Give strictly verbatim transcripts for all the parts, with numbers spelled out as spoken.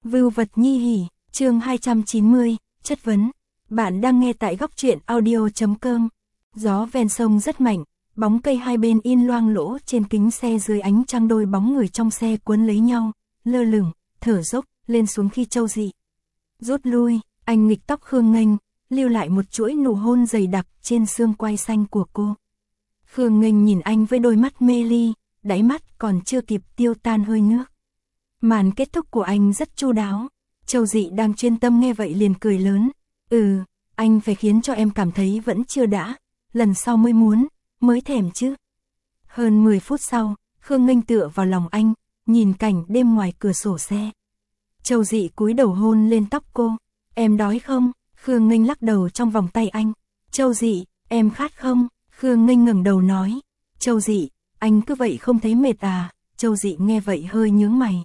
Vưu vật nhi hỉ, chương hai trăm chín mươi, chất vấn. Bạn đang nghe tại góc truyện audio.com. Gió ven sông rất mạnh, bóng cây hai bên in loang lỗ trên kính xe, dưới ánh trăng đôi bóng người trong xe cuốn lấy nhau, lơ lửng, thở dốc, lên xuống khi Châu Dị rút lui. Anh nghịch tóc Khương Nghênh, lưu lại một chuỗi nụ hôn dày đặc trên xương quai xanh của cô. Khương Nghênh nhìn anh với đôi mắt mê ly, đáy mắt còn chưa kịp tiêu tan hơi nước. Màn kết thúc của anh rất chu đáo. Châu Dị đang chuyên tâm nghe vậy liền cười lớn. Ừ, anh phải khiến cho em cảm thấy vẫn chưa đã, lần sau mới muốn, mới thèm chứ. Hơn mười phút sau, Khương Nghênh tựa vào lòng anh, nhìn cảnh đêm ngoài cửa sổ xe. Châu Dị cúi đầu hôn lên tóc cô. Em đói không? Khương Nghênh lắc đầu trong vòng tay anh. Châu Dị, em khát không? Khương Nghênh ngẩng đầu nói. Châu Dị, anh cứ vậy không thấy mệt à? Châu Dị nghe vậy hơi nhướng mày.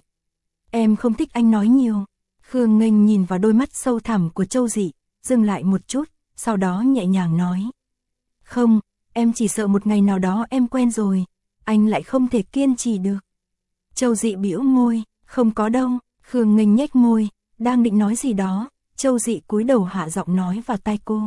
Em không thích anh nói nhiều. Khương Nghênh nhìn vào đôi mắt sâu thẳm của Châu Dị, dừng lại một chút, sau đó nhẹ nhàng nói. Không, em chỉ sợ một ngày nào đó em quen rồi, anh lại không thể kiên trì được. Châu Dị bĩu môi, không có đâu. Khương Nghênh nhếch môi, đang định nói gì đó, Châu Dị cúi đầu hạ giọng nói vào tai cô.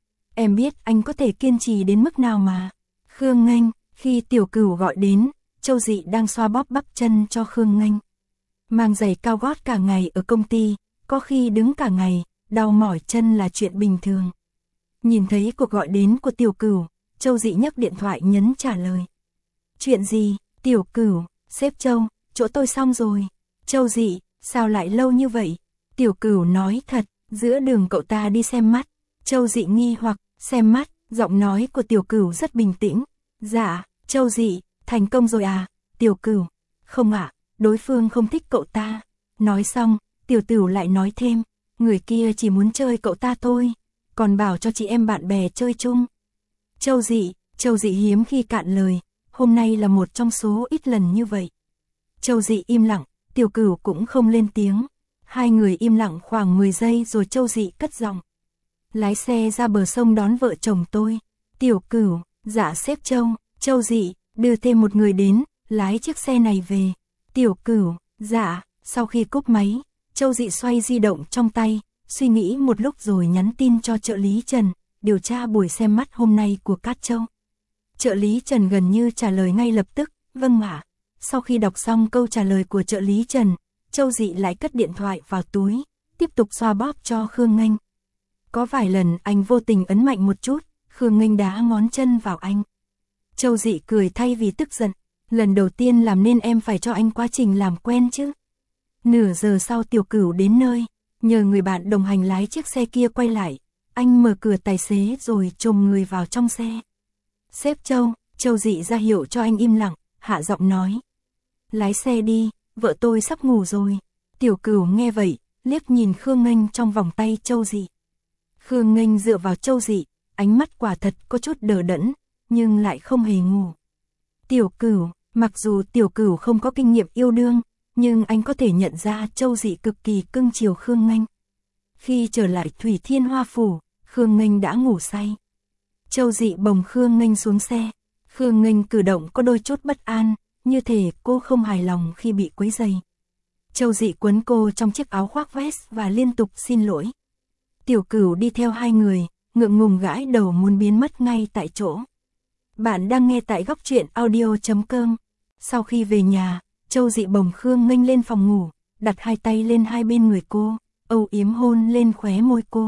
Em biết anh có thể kiên trì đến mức nào mà. Khương Nghênh, khi Tiểu Cửu gọi đến, Châu Dị đang xoa bóp bắp chân cho Khương Nghênh. Mang giày cao gót cả ngày ở công ty, có khi đứng cả ngày, đau mỏi chân là chuyện bình thường. Nhìn thấy cuộc gọi đến của Tiểu Cửu, Châu Dị nhấc điện thoại nhấn trả lời. Chuyện gì? Tiểu Cửu, sếp Châu, chỗ tôi xong rồi. Châu Dị, sao lại lâu như vậy? Tiểu Cửu nói thật, giữa đường cậu ta đi xem mắt. Châu Dị nghi hoặc, xem mắt, giọng nói của Tiểu Cửu rất bình tĩnh. Dạ, Châu Dị, thành công rồi à? Tiểu Cửu, không ạ, đối phương không thích cậu ta. Nói xong, Tiểu Cửu lại nói thêm, người kia chỉ muốn chơi cậu ta thôi, còn bảo cho chị em bạn bè chơi chung. Châu Dị, Châu Dị hiếm khi cạn lời, hôm nay là một trong số ít lần như vậy. Châu Dị im lặng, Tiểu Cửu cũng không lên tiếng. Hai người im lặng khoảng mười giây rồi Châu Dị cất giọng. Lái xe ra bờ sông đón vợ chồng tôi. Tiểu Cửu, dạ sếp Châu. Châu Dị, đưa thêm một người đến, lái chiếc xe này về. Tiểu Cửu, dạ. Sau khi cúp máy, Châu Dị xoay di động trong tay, suy nghĩ một lúc rồi nhắn tin cho trợ lý Trần, điều tra buổi xem mắt hôm nay của Cát Châu. Trợ lý Trần gần như trả lời ngay lập tức, vâng ạ. Sau khi đọc xong câu trả lời của trợ lý Trần, Châu Dị lại cất điện thoại vào túi, tiếp tục xoa bóp cho Khương Nghênh. Có vài lần anh vô tình ấn mạnh một chút, Khương Nghênh đá ngón chân vào anh. Châu Dị cười thay vì tức giận, lần đầu tiên làm nên em phải cho anh quá trình làm quen chứ. Nửa giờ sau Tiểu Cửu đến nơi, nhờ người bạn đồng hành lái chiếc xe kia quay lại, anh mở cửa tài xế rồi chồm người vào trong xe. Sếp Châu, Châu Dị ra hiệu cho anh im lặng, hạ giọng nói. Lái xe đi, vợ tôi sắp ngủ rồi. Tiểu Cửu nghe vậy, liếc nhìn Khương Nghênh trong vòng tay Châu Dị. Khương Nghênh dựa vào Châu Dị, ánh mắt quả thật có chút đờ đẫn, nhưng lại không hề ngủ. Tiểu Cửu, mặc dù Tiểu Cửu không có kinh nghiệm yêu đương, nhưng anh có thể nhận ra Châu Dị cực kỳ cưng chiều Khương Nghênh. Khi trở lại Thủy Thiên Hoa Phủ, Khương Nghênh đã ngủ say. Châu Dị bồng Khương Nghênh xuống xe. Khương Nghênh cử động có đôi chút bất an, như thể cô không hài lòng khi bị quấy rầy. Châu Dị quấn cô trong chiếc áo khoác vest và liên tục xin lỗi. Tiểu Cửu đi theo hai người, ngượng ngùng gãi đầu muốn biến mất ngay tại chỗ. Bạn đang nghe tại góc truyện audio.com. Sau khi về nhà, Châu Dị bồng Khương Nghênh lên phòng ngủ, đặt hai tay lên hai bên người cô, âu yếm hôn lên khóe môi cô.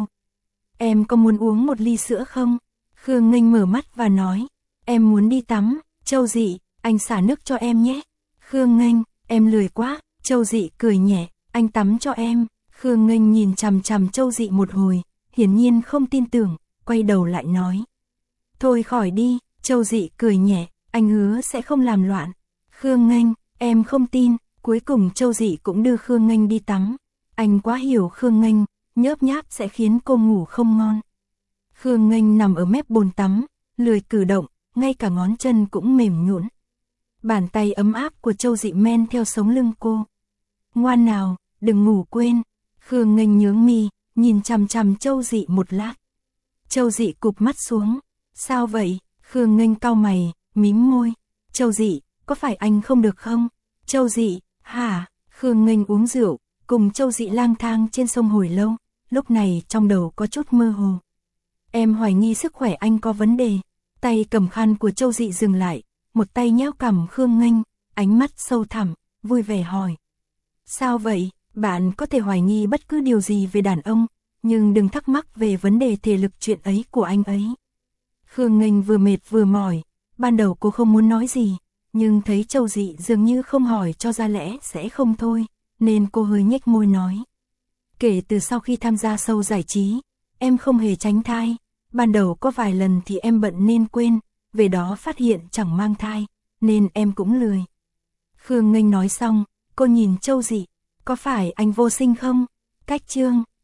Em có muốn uống một ly sữa không? Khương Nghênh mở mắt và nói. Em muốn đi tắm. Châu Dị, anh xả nước cho em nhé. Khương Nghênh, em lười quá. Châu Dị cười nhẹ, anh tắm cho em. Khương Nghênh nhìn chằm chằm Châu Dị một hồi, hiển nhiên không tin tưởng, quay đầu lại nói. Thôi khỏi đi. Châu Dị cười nhẹ, anh hứa sẽ không làm loạn. Khương Nghênh, em không tin. Cuối cùng Châu Dị cũng đưa Khương Nghênh đi tắm. Anh quá hiểu Khương Nghênh, nhớp nháp sẽ khiến cô ngủ không ngon. Khương Nghênh nằm ở mép bồn tắm, lười cử động, ngay cả ngón chân cũng mềm nhũn. Bàn tay ấm áp của Châu Dị men theo sống lưng cô. Ngoan nào, đừng ngủ quên. Khương Nghênh nhướng mi, nhìn chằm chằm Châu Dị một lát. Châu Dị cụp mắt xuống. Sao vậy? Khương Nghênh cau mày, mím môi. Châu Dị, có phải anh không được không? Châu Dị, hả? Khương Nghênh uống rượu, cùng Châu Dị lang thang trên sông hồi lâu, lúc này trong đầu có chút mơ hồ. Em hoài nghi sức khỏe anh có vấn đề. Tay cầm khăn của Châu Dị dừng lại, một tay nhéo cằm Khương Nghênh, ánh mắt sâu thẳm, vui vẻ hỏi. Sao vậy, bạn có thể hoài nghi bất cứ điều gì về đàn ông, nhưng đừng thắc mắc về vấn đề thể lực chuyện ấy của anh ấy. Khương Nghênh vừa mệt vừa mỏi, ban đầu cô không muốn nói gì, nhưng thấy Châu Dị dường như không hỏi cho ra lẽ sẽ không thôi, nên cô hơi nhếch môi nói. Kể từ sau khi tham gia show giải trí, em không hề tránh thai, ban đầu có vài lần thì em bận nên quên, về đó phát hiện chẳng mang thai, nên em cũng lười. Khương Nghênh nói xong, cô nhìn Châu Dị, có phải anh vô sinh không? Cách chương